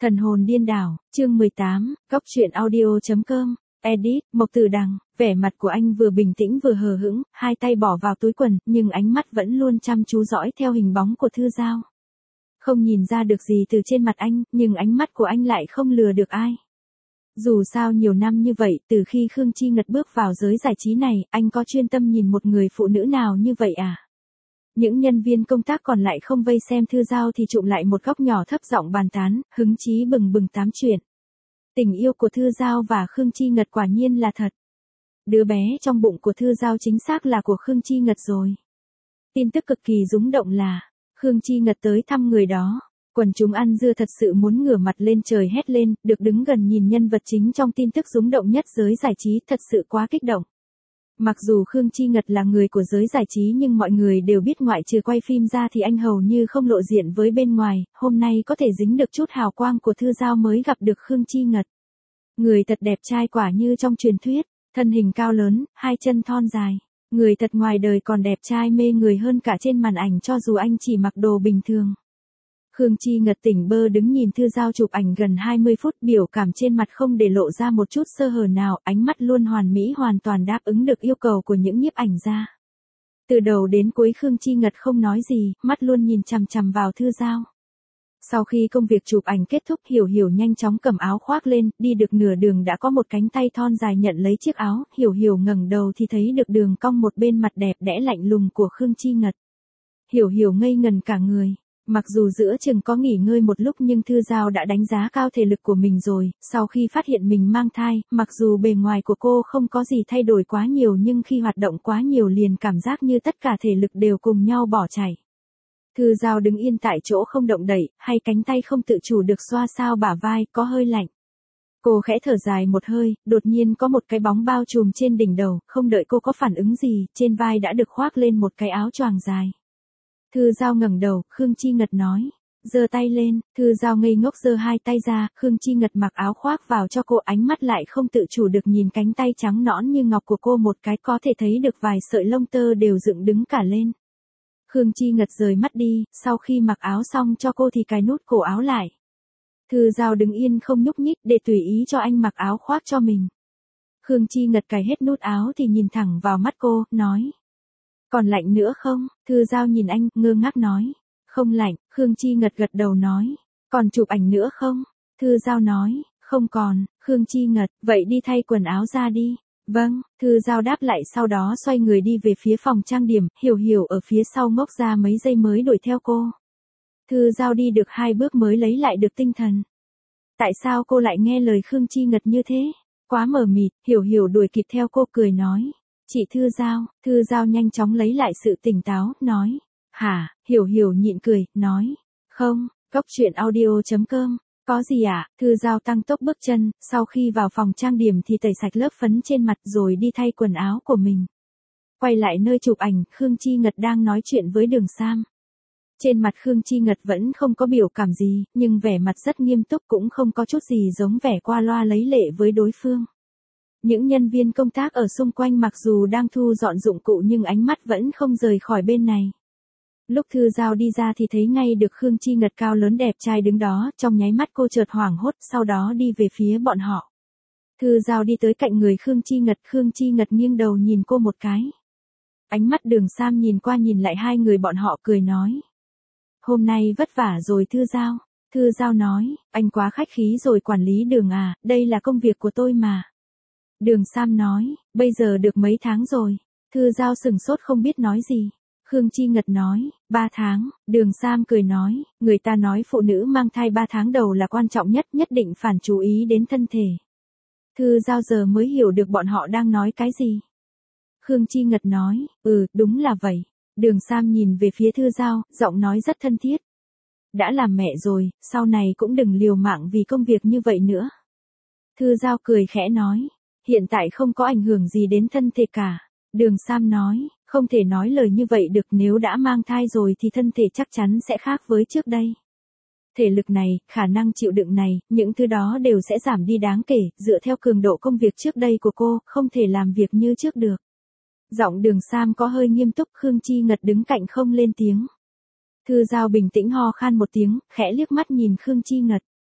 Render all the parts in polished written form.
Thần hồn điên đảo, chương 18, góc truyện audio.com, edit, Mộc Tử Đằng, vẻ mặt của anh vừa bình tĩnh vừa hờ hững, hai tay bỏ vào túi quần, nhưng ánh mắt vẫn luôn chăm chú dõi theo hình bóng của Thư Giao. Không nhìn ra được gì từ trên mặt anh, nhưng ánh mắt của anh lại không lừa được ai. Dù sao nhiều năm như vậy, từ khi Khương Chi Ngật bước vào giới giải trí này, anh có chuyên tâm nhìn một người phụ nữ nào như vậy à? Những nhân viên công tác còn lại không vây xem Thư Giao thì chụm lại một góc nhỏ thấp giọng bàn tán, hứng chí bừng bừng tám chuyện. Tình yêu của Thư Giao và Khương Chi Ngật quả nhiên là thật. Đứa bé trong bụng của Thư Giao chính xác là của Khương Chi Ngật rồi. Tin tức cực kỳ rúng động là, Khương Chi Ngật tới thăm người đó. Quần chúng ăn dưa thật sự muốn ngửa mặt lên trời hét lên, được đứng gần nhìn nhân vật chính trong tin tức rúng động nhất giới giải trí thật sự quá kích động. Mặc dù Khương Chi Ngật là người của giới giải trí nhưng mọi người đều biết ngoại trừ quay phim ra thì anh hầu như không lộ diện với bên ngoài, hôm nay có thể dính được chút hào quang của Thư Giao mới gặp được Khương Chi Ngật. Người thật đẹp trai quả như trong truyền thuyết, thân hình cao lớn, hai chân thon dài. Người thật ngoài đời còn đẹp trai mê người hơn cả trên màn ảnh cho dù anh chỉ mặc đồ bình thường. Khương Chi Ngật tỉnh bơ đứng nhìn Thư Giao chụp ảnh gần 20 phút, biểu cảm trên mặt không để lộ ra một chút sơ hở nào, ánh mắt luôn hoàn mỹ hoàn toàn đáp ứng được yêu cầu của những nhiếp ảnh gia. Từ đầu đến cuối Khương Chi Ngật không nói gì, mắt luôn nhìn chằm chằm vào Thư Giao. Sau khi công việc chụp ảnh kết thúc, Hiểu Hiểu nhanh chóng cầm áo khoác lên, đi được nửa đường đã có một cánh tay thon dài nhận lấy chiếc áo, Hiểu Hiểu ngẩng đầu thì thấy được đường cong một bên mặt đẹp đẽ lạnh lùng của Khương Chi Ngật. Hiểu Hiểu ngây ngần cả người. Mặc dù giữa chừng có nghỉ ngơi một lúc nhưng Thư Giao đã đánh giá cao thể lực của mình rồi, sau khi phát hiện mình mang thai, mặc dù bề ngoài của cô không có gì thay đổi quá nhiều nhưng khi hoạt động quá nhiều liền cảm giác như tất cả thể lực đều cùng nhau bỏ chảy. Thư Giao đứng yên tại chỗ không động đậy, hay cánh tay không tự chủ được xoa sao bả vai, có hơi lạnh. Cô khẽ thở dài một hơi, đột nhiên có một cái bóng bao trùm trên đỉnh đầu, không đợi cô có phản ứng gì, trên vai đã được khoác lên một cái áo choàng dài. Thư Giao ngẩng đầu, Khương Chi Ngật nói, giơ tay lên. Thư Giao ngây ngốc giơ hai tay ra, Khương Chi Ngật mặc áo khoác vào cho cô, ánh mắt lại không tự chủ được nhìn cánh tay trắng nõn như ngọc của cô một cái, có thể thấy được vài sợi lông tơ đều dựng đứng cả lên. Khương Chi Ngật rời mắt đi, sau khi mặc áo xong cho cô thì cài nút cổ áo lại. Thư Giao đứng yên không nhúc nhích để tùy ý cho anh mặc áo khoác cho mình. Khương Chi Ngật cài hết nút áo thì nhìn thẳng vào mắt cô, nói. Còn lạnh nữa không? Thư Giao nhìn anh, ngơ ngác nói. Không lạnh. Khương Chi Ngật gật đầu nói. Còn chụp ảnh nữa không? Thư Giao nói. Không còn. Khương Chi Ngật, vậy đi thay quần áo ra đi. Vâng. Thư Giao đáp lại, sau đó xoay người đi về phía phòng trang điểm, Hiểu Hiểu ở phía sau ngốc ra mấy giây mới đuổi theo cô. Thư Giao đi được 2 bước mới lấy lại được tinh thần. Tại sao cô lại nghe lời Khương Chi Ngật như thế? Quá mờ mịt. Hiểu Hiểu đuổi kịp theo cô, cười nói. Chị Thư Giao nhanh chóng lấy lại sự tỉnh táo, nói. Hả? Hiểu Hiểu nhịn cười, nói. Không, góc truyện audio.com, có gì ạ? Thư Giao tăng tốc bước chân, sau khi vào phòng trang điểm thì tẩy sạch lớp phấn trên mặt rồi đi thay quần áo của mình. Quay lại nơi chụp ảnh, Khương Chi Ngật đang nói chuyện với Đường Sam. Trên mặt Khương Chi Ngật vẫn không có biểu cảm gì, nhưng vẻ mặt rất nghiêm túc, cũng không có chút gì giống vẻ qua loa lấy lệ với đối phương. Những nhân viên công tác ở xung quanh mặc dù đang thu dọn dụng cụ nhưng ánh mắt vẫn không rời khỏi bên này. Lúc Thư Giao đi ra thì thấy ngay được Khương Chi Ngật cao lớn đẹp trai đứng đó, trong nháy mắt cô chợt hoảng hốt, sau đó đi về phía bọn họ. Thư Giao đi tới cạnh người Khương Chi Ngật nghiêng đầu nhìn cô một cái. Ánh mắt Đường Sam nhìn qua nhìn lại hai người bọn họ, cười nói. Hôm nay vất vả rồi Thư Giao. Thư Giao nói, anh quá khách khí rồi quản lý Đường à, đây là công việc của tôi mà. Đường Sam nói, bây giờ được mấy tháng rồi. Thư Giao sừng sốt không biết nói gì. Khương Chi Ngật nói, 3 tháng. Đường Sam cười nói, người ta nói phụ nữ mang thai 3 tháng đầu là quan trọng nhất, nhất định phải chú ý đến thân thể. Thư Giao giờ mới hiểu được bọn họ đang nói cái gì. Khương Chi Ngật nói, đúng là vậy. Đường Sam nhìn về phía Thư Giao, giọng nói rất thân thiết. Đã làm mẹ rồi, sau này cũng đừng liều mạng vì công việc như vậy nữa. Thư Giao cười khẽ nói. Hiện tại không có ảnh hưởng gì đến thân thể cả. Đường Sam nói, không thể nói lời như vậy được, nếu đã mang thai rồi thì thân thể chắc chắn sẽ khác với trước đây. Thể lực này, khả năng chịu đựng này, những thứ đó đều sẽ giảm đi đáng kể, dựa theo cường độ công việc trước đây của cô, không thể làm việc như trước được. Giọng Đường Sam có hơi nghiêm túc, Khương Chi Ngật đứng cạnh không lên tiếng. Thư Giao bình tĩnh ho khan một tiếng, khẽ liếc mắt nhìn Khương Chi Ngật.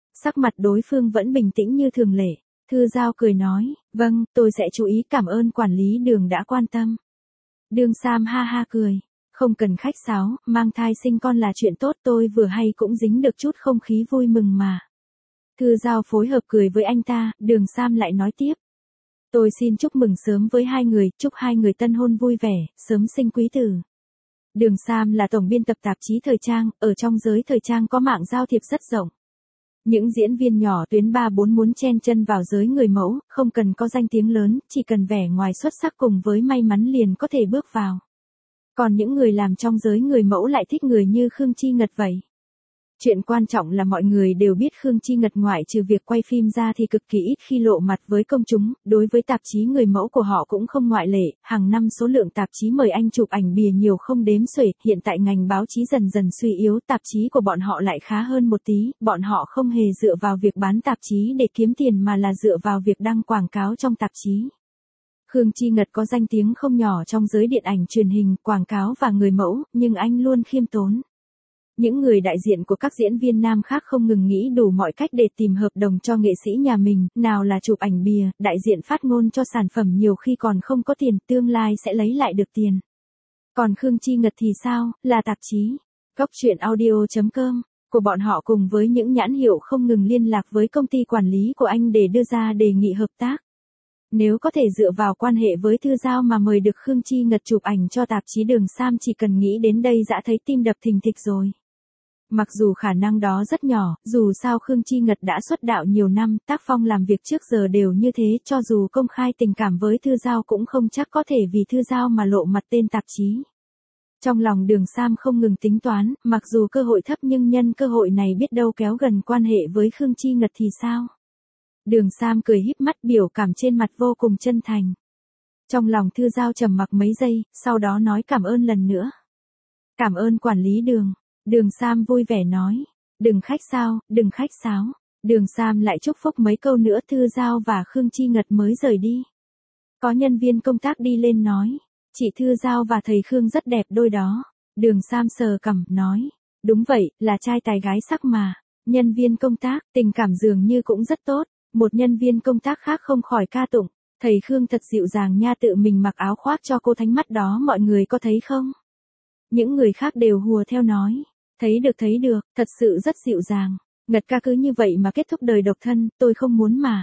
Sắc mặt đối phương vẫn bình tĩnh như thường lệ. Thư Giao cười nói, vâng, tôi sẽ chú ý, cảm ơn quản lý Đường đã quan tâm. Đường Sam ha ha cười. Không cần khách sáo, mang thai sinh con là chuyện tốt, tôi vừa hay cũng dính được chút không khí vui mừng mà. Thư Giao phối hợp cười với anh ta, Đường Sam lại nói tiếp. Tôi xin chúc mừng sớm với hai người, chúc hai người tân hôn vui vẻ, sớm sinh quý tử. Đường Sam là tổng biên tập tạp chí thời trang, ở trong giới thời trang có mạng giao thiệp rất rộng. Những diễn viên nhỏ tuyến 3-4 muốn chen chân vào giới người mẫu, không cần có danh tiếng lớn, chỉ cần vẻ ngoài xuất sắc cùng với may mắn liền có thể bước vào. Còn những người làm trong giới người mẫu lại thích người như Khương Chi Ngật vậy. Chuyện quan trọng là mọi người đều biết Khương Chi Ngật ngoại trừ việc quay phim ra thì cực kỳ ít khi lộ mặt với công chúng, đối với tạp chí người mẫu của họ cũng không ngoại lệ, hàng năm số lượng tạp chí mời anh chụp ảnh bìa nhiều không đếm xuể, hiện tại ngành báo chí dần dần suy yếu, tạp chí của bọn họ lại khá hơn một tí, bọn họ không hề dựa vào việc bán tạp chí để kiếm tiền mà là dựa vào việc đăng quảng cáo trong tạp chí. Khương Chi Ngật có danh tiếng không nhỏ trong giới điện ảnh truyền hình, quảng cáo và người mẫu, nhưng anh luôn khiêm tốn. Những người đại diện của các diễn viên nam khác không ngừng nghĩ đủ mọi cách để tìm hợp đồng cho nghệ sĩ nhà mình, nào là chụp ảnh bìa, đại diện phát ngôn cho sản phẩm, nhiều khi còn không có tiền, tương lai sẽ lấy lại được tiền. Còn Khương Chi Ngật thì sao, là tạp chí, Cóc Truyện Audio.com, của bọn họ cùng với những nhãn hiệu không ngừng liên lạc với công ty quản lý của anh để đưa ra đề nghị hợp tác. Nếu có thể dựa vào quan hệ với Thư Giao mà mời được Khương Chi Ngật chụp ảnh cho tạp chí Đường Sam, chỉ cần nghĩ đến đây đã thấy tim đập thình thịch rồi. Mặc dù khả năng đó rất nhỏ, dù sao Khương Chi Ngật đã xuất đạo nhiều năm, tác phong làm việc trước giờ đều như thế, cho dù công khai tình cảm với Thư Giao cũng không chắc có thể vì Thư Giao mà lộ mặt tên tạp chí. Trong lòng Đường Sam không ngừng tính toán, mặc dù cơ hội thấp nhưng nhân cơ hội này biết đâu kéo gần quan hệ với Khương Chi Ngật thì sao? Đường Sam cười híp mắt, biểu cảm trên mặt vô cùng chân thành. Trong lòng Thư Giao trầm mặc mấy giây, sau đó nói cảm ơn lần nữa. Cảm ơn quản lý Đường. Đường Sam vui vẻ nói. Đừng khách sáo, đừng khách sáo. Đường Sam lại chúc phúc mấy câu nữa, Thư Giao và Khương Chi Ngật mới rời đi. Có nhân viên công tác đi lên nói. Chị Thư Giao và thầy Khương rất đẹp đôi đó. Đường Sam sờ cằm, nói. Đúng vậy, là trai tài gái sắc mà. Nhân viên công tác, tình cảm dường như cũng rất tốt. Một nhân viên công tác khác không khỏi ca tụng. Thầy Khương thật dịu dàng nha, tự mình mặc áo khoác cho cô thánh mắt đó, mọi người có thấy không? Những người khác đều hùa theo nói. Thấy được, thật sự rất dịu dàng. Ngật ca cứ như vậy mà kết thúc đời độc thân, tôi không muốn mà.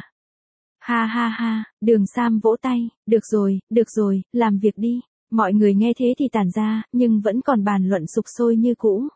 Ha ha ha, Đường Sam vỗ tay, được rồi, làm việc đi. Mọi người nghe thế thì tản ra, nhưng vẫn còn bàn luận sục sôi như cũ.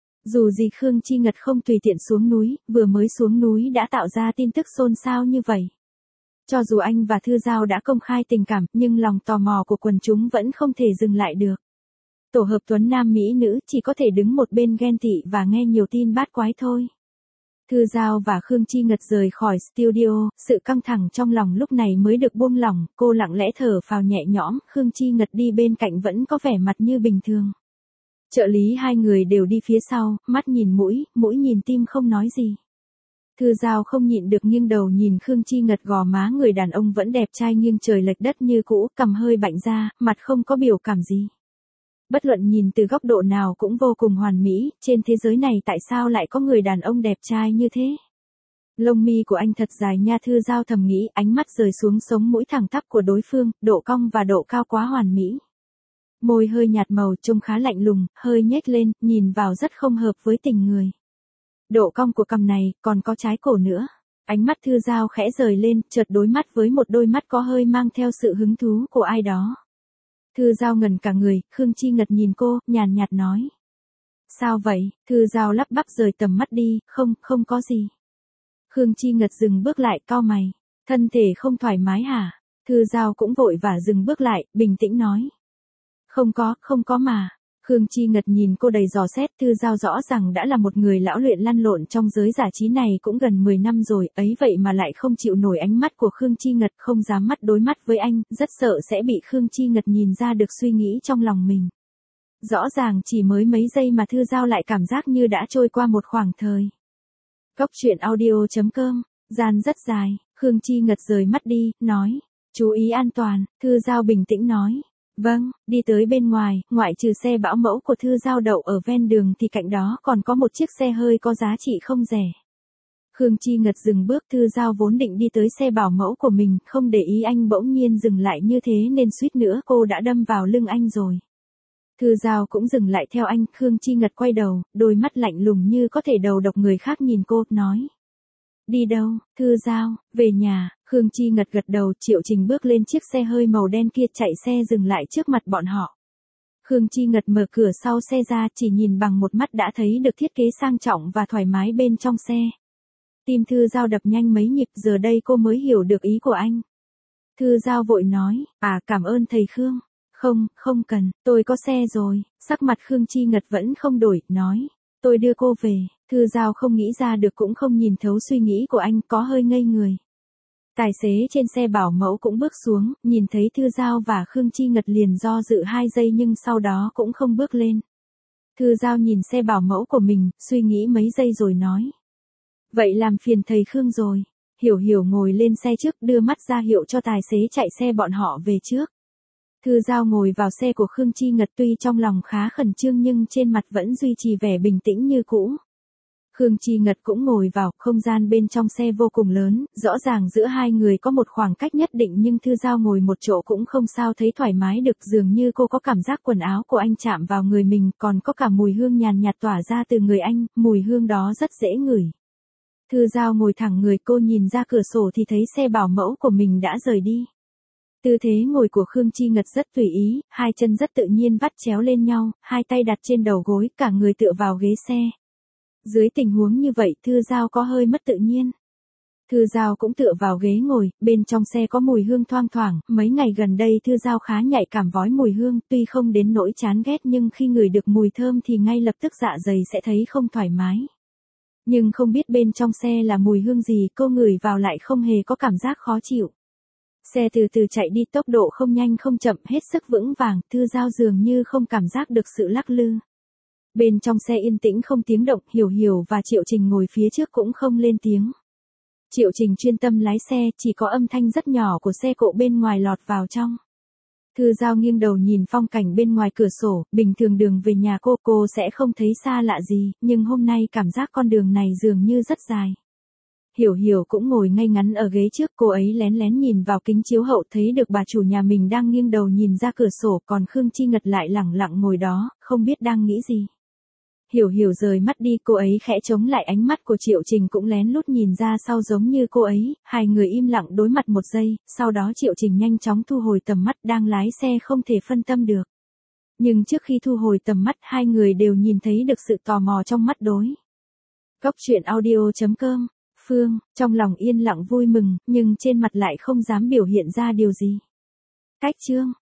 Dù gì Khương Chi Ngật không tùy tiện xuống núi, vừa mới xuống núi đã tạo ra tin tức xôn xao như vậy. Cho dù anh và Thư Giao đã công khai tình cảm, nhưng lòng tò mò của quần chúng vẫn không thể dừng lại được. Tổ hợp tuấn nam mỹ nữ chỉ có thể đứng một bên ghen tị và nghe nhiều tin bát quái thôi. Thư Giao và Khương Chi Ngật rời khỏi studio, sự căng thẳng trong lòng lúc này mới được buông lỏng, cô lặng lẽ thở phào nhẹ nhõm, Khương Chi Ngật đi bên cạnh vẫn có vẻ mặt như bình thường. Trợ lý hai người đều đi phía sau, mắt nhìn mũi nhìn tim không nói gì. Thư Giao không nhịn được nghiêng đầu nhìn Khương Chi Ngật, gò má người đàn ông vẫn đẹp trai nghiêng trời lệch đất như cũ, cằm hơi bạnh ra, mặt không có biểu cảm gì. Bất luận nhìn từ góc độ nào cũng vô cùng hoàn mỹ, trên thế giới này tại sao lại có người đàn ông đẹp trai như thế? Lông mi của anh thật dài nha, Thư Giao thầm nghĩ, ánh mắt rời xuống sống mũi thẳng tắp của đối phương, độ cong và độ cao quá hoàn mỹ. Môi hơi nhạt màu, trông khá lạnh lùng, hơi nhếch lên, nhìn vào rất không hợp với tình người. Độ cong của cằm này, còn có trái cổ nữa. Ánh mắt Thư Giao khẽ rời lên, chợt đối mắt với một đôi mắt có hơi mang theo sự hứng thú của ai đó. Thư Giao ngẩn cả người, Khương Chi Ngật nhìn cô, nhàn nhạt nói. Sao vậy? Thư Giao lắp bắp rời tầm mắt đi, không có gì. Khương Chi Ngật dừng bước lại, cau mày. Thân thể không thoải mái hả? Thư Giao cũng vội vã dừng bước lại, bình tĩnh nói. Không có mà. Khương Chi Ngật nhìn cô đầy dò xét, Thư Giao rõ ràng đã là một người lão luyện lăn lộn trong giới giải trí này cũng gần 10 năm rồi, ấy vậy mà lại không chịu nổi ánh mắt của Khương Chi Ngật, không dám mắt đối mắt với anh, rất sợ sẽ bị Khương Chi Ngật nhìn ra được suy nghĩ trong lòng mình. Rõ ràng chỉ mới mấy giây mà Thư Giao lại cảm giác như đã trôi qua một khoảng thời. Cóc Truyện Audio.com, gian rất dài, Khương Chi Ngật rời mắt đi, nói, chú ý an toàn, Thư Giao bình tĩnh nói. Vâng, đi tới bên ngoài, ngoại trừ xe bảo mẫu của Thư Giao đậu ở ven đường thì cạnh đó còn có một chiếc xe hơi có giá trị không rẻ. Khương Chi Ngật dừng bước, Thư Giao vốn định đi tới xe bảo mẫu của mình, không để ý anh bỗng nhiên dừng lại như thế nên suýt nữa cô đã đâm vào lưng anh rồi. Thư Giao cũng dừng lại theo anh, Khương Chi Ngật quay đầu, đôi mắt lạnh lùng như có thể đầu độc người khác nhìn cô, nói. Đi đâu, Thư Giao, về nhà. Khương Chi Ngật gật đầu, Triệu Trình bước lên chiếc xe hơi màu đen kia, chạy xe dừng lại trước mặt bọn họ. Khương Chi Ngật mở cửa sau xe ra, chỉ nhìn bằng một mắt đã thấy được thiết kế sang trọng và thoải mái bên trong xe. Tim Thư Giao đập nhanh mấy nhịp, giờ đây cô mới hiểu được ý của anh. Thư Giao vội nói, cảm ơn thầy Khương. Không cần, tôi có xe rồi. Sắc mặt Khương Chi Ngật vẫn không đổi, nói. Tôi đưa cô về. Thư Giao không nghĩ ra được cũng không nhìn thấu suy nghĩ của anh, có hơi ngây người. Tài xế trên xe bảo mẫu cũng bước xuống, nhìn thấy Thư Giao và Khương Chi Ngật liền do dự 2 giây nhưng sau đó cũng không bước lên. Thư Giao nhìn xe bảo mẫu của mình, suy nghĩ mấy giây rồi nói. Vậy làm phiền thầy Khương rồi. Hiểu Hiểu ngồi lên xe trước, đưa mắt ra hiệu cho tài xế chạy xe bọn họ về trước. Thư Giao ngồi vào xe của Khương Chi Ngật, tuy trong lòng khá khẩn trương nhưng trên mặt vẫn duy trì vẻ bình tĩnh như cũ. Khương Chi Ngật cũng ngồi vào, không gian bên trong xe vô cùng lớn, rõ ràng giữa hai người có một khoảng cách nhất định nhưng Thư Giao ngồi một chỗ cũng không sao thấy thoải mái được, dường như cô có cảm giác quần áo của anh chạm vào người mình, còn có cả mùi hương nhàn nhạt tỏa ra từ người anh, mùi hương đó rất dễ ngửi. Thư Giao ngồi thẳng người, cô nhìn ra cửa sổ thì thấy xe bảo mẫu của mình đã rời đi. Tư thế ngồi của Khương Chi Ngật rất tùy ý, hai chân rất tự nhiên vắt chéo lên nhau, hai tay đặt trên đầu gối, cả người tựa vào ghế xe. Dưới tình huống như vậy, Thư Giao có hơi mất tự nhiên. Thư Giao cũng tựa vào ghế ngồi, bên trong xe có mùi hương thoang thoảng, mấy ngày gần đây Thư Giao khá nhạy cảm với mùi hương, tuy không đến nỗi chán ghét nhưng khi ngửi được mùi thơm thì ngay lập tức dạ dày sẽ thấy không thoải mái. Nhưng không biết bên trong xe là mùi hương gì, cô ngửi vào lại không hề có cảm giác khó chịu. Xe từ từ chạy đi, tốc độ không nhanh không chậm, hết sức vững vàng, Thư Giao dường như không cảm giác được sự lắc lư. Bên trong xe yên tĩnh không tiếng động, Hiểu Hiểu và Triệu Trình ngồi phía trước cũng không lên tiếng. Triệu Trình chuyên tâm lái xe, chỉ có âm thanh rất nhỏ của xe cộ bên ngoài lọt vào trong. Thư Giao nghiêng đầu nhìn phong cảnh bên ngoài cửa sổ, bình thường đường về nhà cô sẽ không thấy xa lạ gì, nhưng hôm nay cảm giác con đường này dường như rất dài. Hiểu Hiểu cũng ngồi ngay ngắn ở ghế trước, cô ấy lén lén nhìn vào kính chiếu hậu thấy được bà chủ nhà mình đang nghiêng đầu nhìn ra cửa sổ, còn Khương Chi Ngật lại lẳng lặng ngồi đó, không biết đang nghĩ gì. Hiểu Hiểu rời mắt đi, cô ấy khẽ chống lại ánh mắt của Triệu Trình cũng lén lút nhìn ra sau giống như cô ấy, hai người im lặng đối mặt một giây, sau đó Triệu Trình nhanh chóng thu hồi tầm mắt, đang lái xe không thể phân tâm được. Nhưng trước khi thu hồi tầm mắt, hai người đều nhìn thấy được sự tò mò trong mắt đối. Góc truyện audio.com, Phương, trong lòng yên lặng vui mừng, nhưng trên mặt lại không dám biểu hiện ra điều gì. Cách chương